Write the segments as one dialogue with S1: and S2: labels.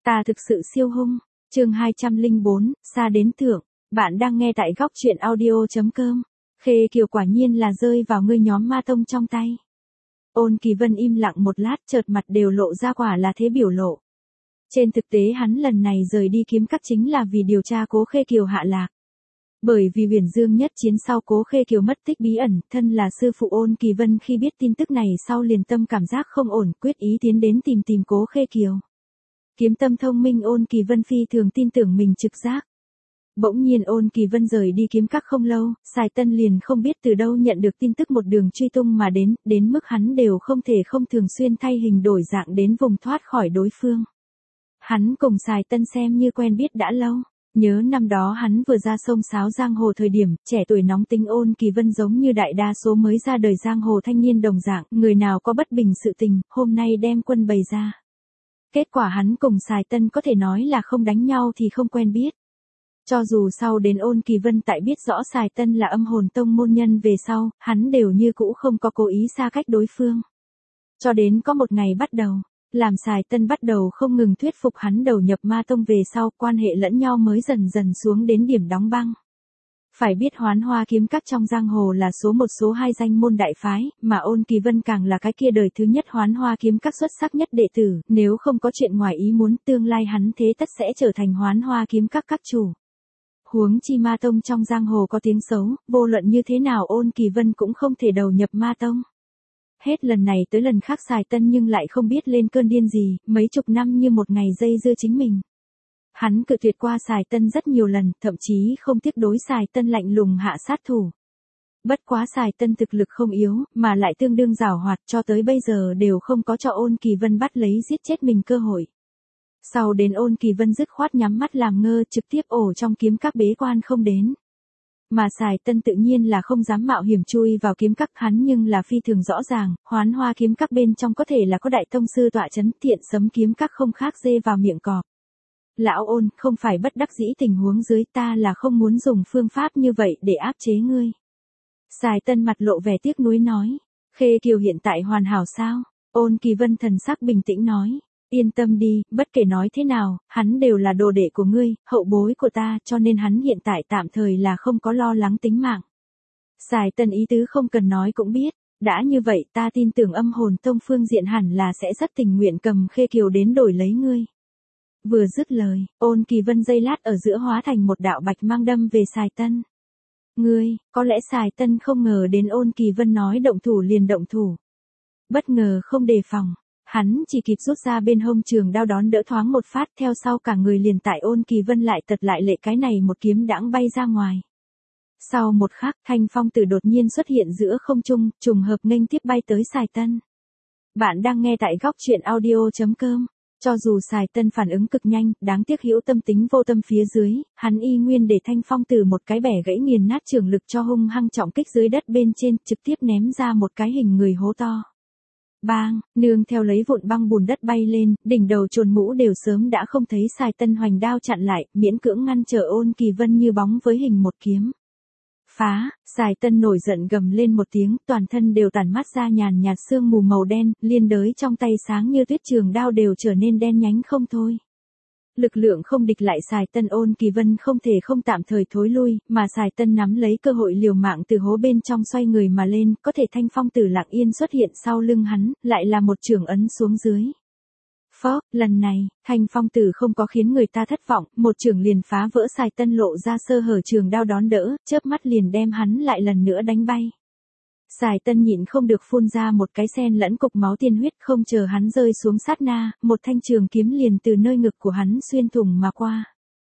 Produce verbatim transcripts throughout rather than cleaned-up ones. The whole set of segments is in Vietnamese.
S1: Ta thực sự siêu hung. Chương hai trăm lẻ bốn, xa đến thượng. Bạn đang nghe tại góc truyện audio.com. Khê Kiều quả nhiên là rơi vào ngươi nhóm ma tông trong tay. Ôn Kỳ Vân im lặng một lát, chợt mặt đều lộ ra quả là thế biểu lộ. Trên thực tế hắn lần này rời đi kiếm các chính là vì điều tra Cố Khê Kiều hạ lạc. Bởi vì Huyền Dương nhất chiến sau Cố Khê Kiều mất tích bí ẩn, thân là sư phụ Ôn Kỳ Vân khi biết tin tức này sau liền tâm cảm giác không ổn, quyết ý tiến đến tìm tìm Cố Khê Kiều. Kiếm tâm thông minh Ôn Kỳ Vân phi thường tin tưởng mình trực giác. Bỗng nhiên Ôn Kỳ Vân rời đi kiếm các không lâu, Sài Tân liền không biết từ đâu nhận được tin tức một đường truy tung mà đến, đến mức hắn đều không thể không thường xuyên thay hình đổi dạng đến vùng thoát khỏi đối phương. Hắn cùng Sài Tân xem như quen biết đã lâu. Nhớ năm đó hắn vừa ra sông sáo giang hồ thời điểm, trẻ tuổi nóng tính Ôn Kỳ Vân giống như đại đa số mới ra đời giang hồ thanh niên đồng dạng, người nào có bất bình sự tình, hôm nay đem quân bày ra. Kết quả hắn cùng Sài Tân có thể nói là không đánh nhau thì không quen biết. Cho dù sau đến Ôn Kỳ Vân tại biết rõ Sài Tân là âm hồn tông môn nhân về sau, hắn đều như cũ không có cố ý xa cách đối phương. Cho đến có một ngày bắt đầu, làm Sài Tân bắt đầu không ngừng thuyết phục hắn đầu nhập ma tông về sau, quan hệ lẫn nhau mới dần dần xuống đến điểm đóng băng. Phải biết Hoán Hoa kiếm các trong giang hồ là số một số hai danh môn đại phái, mà Ôn Kỳ Vân càng là cái kia đời thứ nhất Hoán Hoa kiếm các xuất sắc nhất đệ tử, nếu không có chuyện ngoài ý muốn tương lai hắn thế tất sẽ trở thành Hoán Hoa kiếm các các chủ. Huống chi ma tông trong giang hồ có tiếng xấu, vô luận như thế nào Ôn Kỳ Vân cũng không thể đầu nhập ma tông. Hết lần này tới lần khác Sài Tân nhưng lại không biết lên cơn điên gì, mấy chục năm như một ngày dây dưa chính mình. Hắn cự tuyệt qua Sài Tân rất nhiều lần, thậm chí không tiếc đối Sài Tân lạnh lùng hạ sát thủ. Bất quá Sài Tân thực lực không yếu, mà lại tương đương giàu hoạt, cho tới bây giờ đều không có cho Ôn Kỳ Vân bắt lấy giết chết mình cơ hội. Sau đến Ôn Kỳ Vân dứt khoát nhắm mắt làm ngơ, trực tiếp ổ trong kiếm các bế quan không đến. Mà Sài Tân tự nhiên là không dám mạo hiểm chui vào kiếm các, hắn nhưng là phi thường rõ ràng, Hoán Hoa kiếm các bên trong có thể là có đại tông sư tọa chấn, Thiện Sấm kiếm các không khác dê vào miệng cọp. Lão Ôn, không phải bất đắc dĩ tình huống dưới, ta là không muốn dùng phương pháp như vậy để áp chế ngươi. Sài Tân mặt lộ vẻ tiếc nuối nói, Khê Kiều hiện tại hoàn hảo sao? Ôn Kỳ Vân thần sắc bình tĩnh nói, yên tâm đi, bất kể nói thế nào, hắn đều là đồ đệ của ngươi, hậu bối của ta, cho nên hắn hiện tại tạm thời là không có lo lắng tính mạng. Sài Tân ý tứ không cần nói cũng biết, đã như vậy ta tin tưởng âm hồn tông phương diện hẳn là sẽ rất tình nguyện cầm Khê Kiều đến đổi lấy ngươi. Vừa dứt lời, Ôn Kỳ Vân giây lát ở giữa hóa thành một đạo bạch mang đâm về Sài Tân. Ngươi, có lẽ Sài Tân không ngờ đến Ôn Kỳ Vân nói động thủ liền động thủ. Bất ngờ không đề phòng, hắn chỉ kịp rút ra bên hông trường đao đón đỡ thoáng một phát, theo sau cả người liền tại Ôn Kỳ Vân lại tật lại lệ cái này một kiếm đãng bay ra ngoài. Sau một khắc, Thanh Phong Tử đột nhiên xuất hiện giữa không trung, trùng hợp nghênh tiếp bay tới Sài Tân. Bạn đang nghe tại góc truyện audio.com. Cho dù Sài Tân phản ứng cực nhanh, đáng tiếc hữu tâm tính vô tâm phía dưới, hắn y nguyên để Thanh Phong Tử một cái bẻ gãy nghiền nát trường lực cho hung hăng trọng kích dưới đất bên trên, trực tiếp ném ra một cái hình người hố to. Bang, nương theo lấy vụn băng bùn đất bay lên, đỉnh đầu chồn mũ đều sớm đã không thấy, Sài Tân hoành đao chặn lại, miễn cưỡng ngăn trở Ôn Kỳ Vân như bóng với hình một kiếm. Phá, Sài Tân nổi giận gầm lên một tiếng, toàn thân đều tản mát ra nhàn nhạt sương mù màu đen, liên đới trong tay sáng như tuyết trường đao đều trở nên đen nhánh không thôi. Lực lượng không địch lại Sài Tân, Ôn Kỳ Vân không thể không tạm thời thối lui, mà Sài Tân nắm lấy cơ hội liều mạng từ hố bên trong xoay người mà lên, có thể Thanh Phong Tử lặng yên xuất hiện sau lưng hắn, lại là một chưởng ấn xuống dưới. Phó, lần này, Thanh Phong Tử không có khiến người ta thất vọng, một chưởng liền phá vỡ Sài Tân lộ ra sơ hở trường đao đón đỡ, chớp mắt liền đem hắn lại lần nữa đánh bay. Sài Tân nhịn không được phun ra một cái sen lẫn cục máu tiên huyết, không chờ hắn rơi xuống sát na, một thanh trường kiếm liền từ nơi ngực của hắn xuyên thủng mà qua.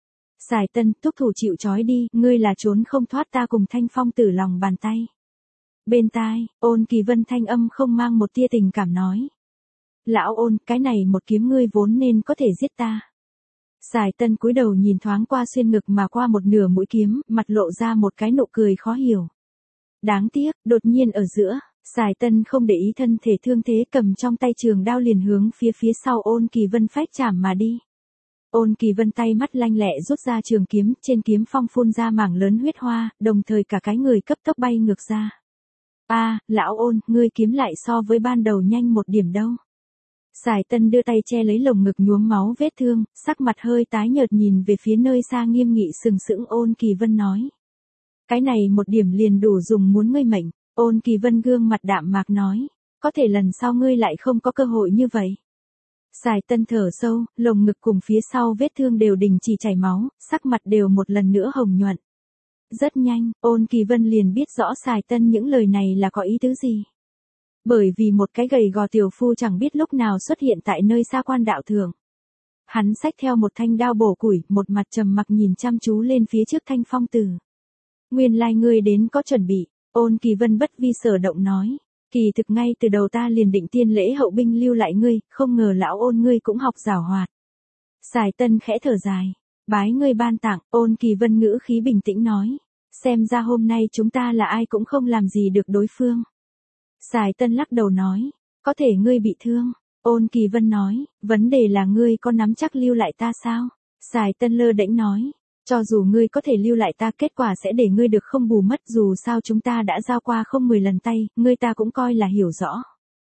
S1: Sài Tân, thúc thủ chịu trói đi, ngươi là trốn không thoát ta cùng Thanh Phong Tử lòng bàn tay. Bên tai, Ôn Kỳ Vân thanh âm không mang một tia tình cảm nói. Lão Ôn, cái này một kiếm ngươi vốn nên có thể giết ta. Sài Tân cúi đầu nhìn thoáng qua xuyên ngực mà qua một nửa mũi kiếm, mặt lộ ra một cái nụ cười khó hiểu. Đáng tiếc, đột nhiên ở giữa, Sài Tân không để ý thân thể thương thế, cầm trong tay trường đao liền hướng phía phía sau Ôn Kỳ Vân phách chảm mà đi. Ôn Kỳ Vân tay mắt lanh lẹ rút ra trường kiếm, trên kiếm phong phun ra mảng lớn huyết hoa, đồng thời cả cái người cấp tốc bay ngược ra. A, à, lão Ôn, ngươi kiếm lại so với ban đầu nhanh một điểm đâu. Sài Tân đưa tay che lấy lồng ngực nhuốm máu vết thương, sắc mặt hơi tái nhợt nhìn về phía nơi xa nghiêm nghị sừng sững. Ôn Kỳ Vân nói. Cái này một điểm liền đủ dùng muốn ngươi mệnh. Ôn Kỳ Vân gương mặt đạm mạc nói. Có thể lần sau ngươi lại không có cơ hội như vậy. Sài Tân thở sâu, lồng ngực cùng phía sau vết thương đều đình chỉ chảy máu, sắc mặt đều một lần nữa hồng nhuận. Rất nhanh, Ôn Kỳ Vân liền biết rõ Sài Tân những lời này là có ý tứ gì. Bởi vì một cái gầy gò tiểu phu chẳng biết lúc nào xuất hiện tại nơi xa quan đạo thượng. Hắn xách theo một thanh đao bổ củi, một mặt trầm mặc nhìn chăm chú lên phía trước Thanh Phong Tử. Nguyên lai ngươi đến có chuẩn bị, Ôn Kỳ Vân bất vi sở động nói. Kỳ thực ngay từ đầu ta liền định tiên lễ hậu binh lưu lại ngươi, không ngờ lão Ôn ngươi cũng học giảo hoạt. Sài Tân khẽ thở dài. Bái ngươi ban tặng, Ôn Kỳ Vân ngữ khí bình tĩnh nói. Xem ra hôm nay chúng ta là ai cũng không làm gì được đối phương. Sài Tân lắc đầu nói. Có thể ngươi bị thương. Ôn Kỳ Vân nói. Vấn đề là ngươi có nắm chắc lưu lại ta sao? Sài Tân lơ đễnh nói. Cho dù ngươi có thể lưu lại ta, kết quả sẽ để ngươi được không bù mất, dù sao chúng ta đã giao qua không mười lần tay, ngươi ta cũng coi là hiểu rõ.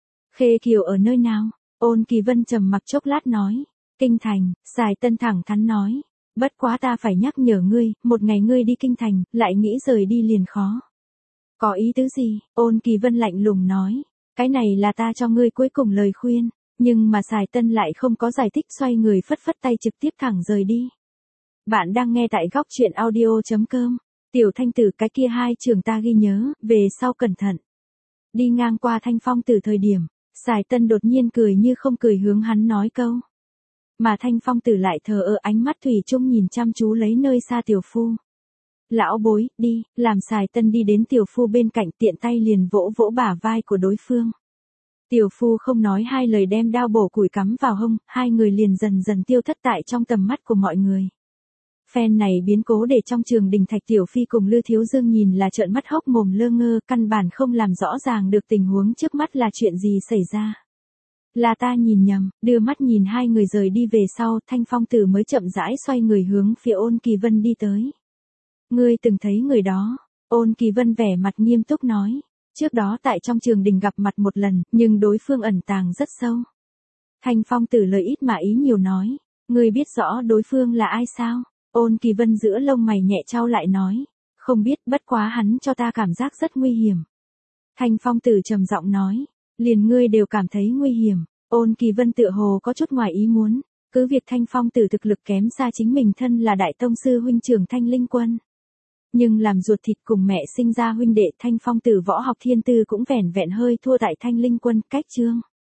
S1: Khê Kiều ở nơi nào? Ôn Kỳ Vân trầm mặc chốc lát nói. Kinh thành. Sài Tân thẳng thắn nói. Bất quá ta phải nhắc nhở ngươi, một ngày ngươi đi kinh thành, lại nghĩ rời đi liền khó. Có ý tứ gì? Ôn Kỳ Vân lạnh lùng nói. Cái này là ta cho ngươi cuối cùng lời khuyên, nhưng mà Sài Tân lại không có giải thích, xoay người phất phất tay trực tiếp thẳng rời đi. Bạn đang nghe tại góc truyện audio chấm com. Tiểu Thanh Tử, cái kia hai trường ta ghi nhớ, về sau cẩn thận. Đi ngang qua Thanh Phong Tử thời điểm, Sài Tân đột nhiên cười như không cười hướng hắn nói câu. Mà Thanh Phong Tử lại thờ ơ, ánh mắt thủy chung nhìn chăm chú lấy nơi xa tiểu phu. Lão bối, đi, làm Sài Tân đi đến tiểu phu bên cạnh, tiện tay liền vỗ vỗ bả vai của đối phương. Tiểu phu không nói hai lời đem đao bổ củi cắm vào hông, hai người liền dần dần tiêu thất tại trong tầm mắt của mọi người. Phen này biến cố để trong trường đình Thạch Tiểu Phi cùng Lư Thiếu Dương nhìn là trợn mắt hốc mồm lơ ngơ, căn bản không làm rõ ràng được tình huống trước mắt là chuyện gì xảy ra. Là ta nhìn nhầm, đưa mắt nhìn hai người rời đi về sau, Thanh Phong Tử mới chậm rãi xoay người hướng phía Ôn Kỳ Vân đi tới. Ngươi từng thấy người đó? Ôn Kỳ Vân vẻ mặt nghiêm túc nói. Trước đó tại trong trường đình gặp mặt một lần, nhưng đối phương ẩn tàng rất sâu. Thanh Phong Tử lời ít mà ý nhiều nói. Ngươi biết rõ đối phương là ai sao? Ôn Kỳ Vân giữa lông mày nhẹ trao lại nói. Không biết, bất quá hắn cho ta cảm giác rất nguy hiểm. Thanh Phong Tử trầm giọng nói. Liền ngươi đều cảm thấy nguy hiểm. Ôn Kỳ Vân tựa hồ có chút ngoài ý muốn. Cứ việc Thanh Phong Tử thực lực kém xa chính mình thân là đại tông sư huynh trưởng Thanh Linh Quân. Nhưng làm ruột thịt cùng mẹ sinh ra huynh đệ, Thanh Phong Tử võ học thiên tư cũng vẻn vẹn hơi thua tại Thanh Linh Quân, cách chương.